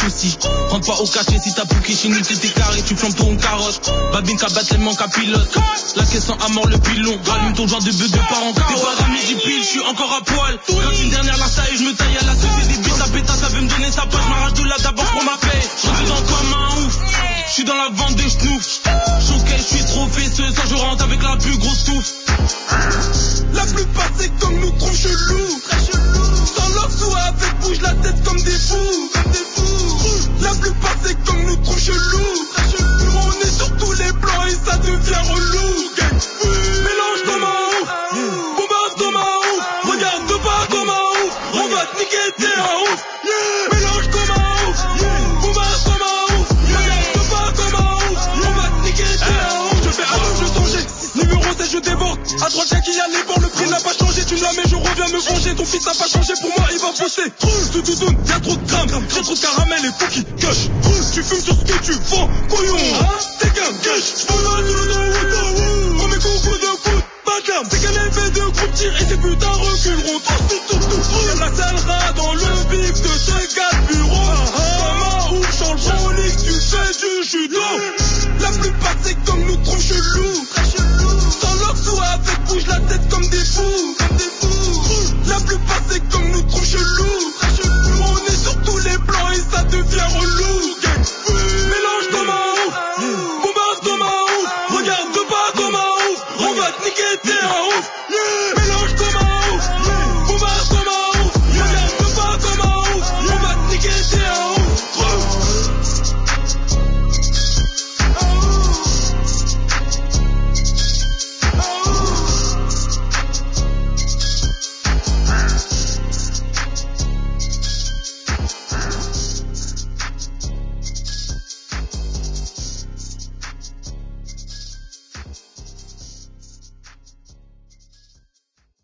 soucis. Rentre pas au cachet si t'as bouqué chez nous, t'es carré, tu flammes pour une carotte. Babine qu'à battre, elle manque à pilote. La caisse en à mort le pilon. Rallume ton joint de bœuf de part en cas. T'es pas à midi pile, je suis encore à poil. Quand une dernière la taille, je me taille à la sauce des bites. La pétasse, ça veut me donner sa page,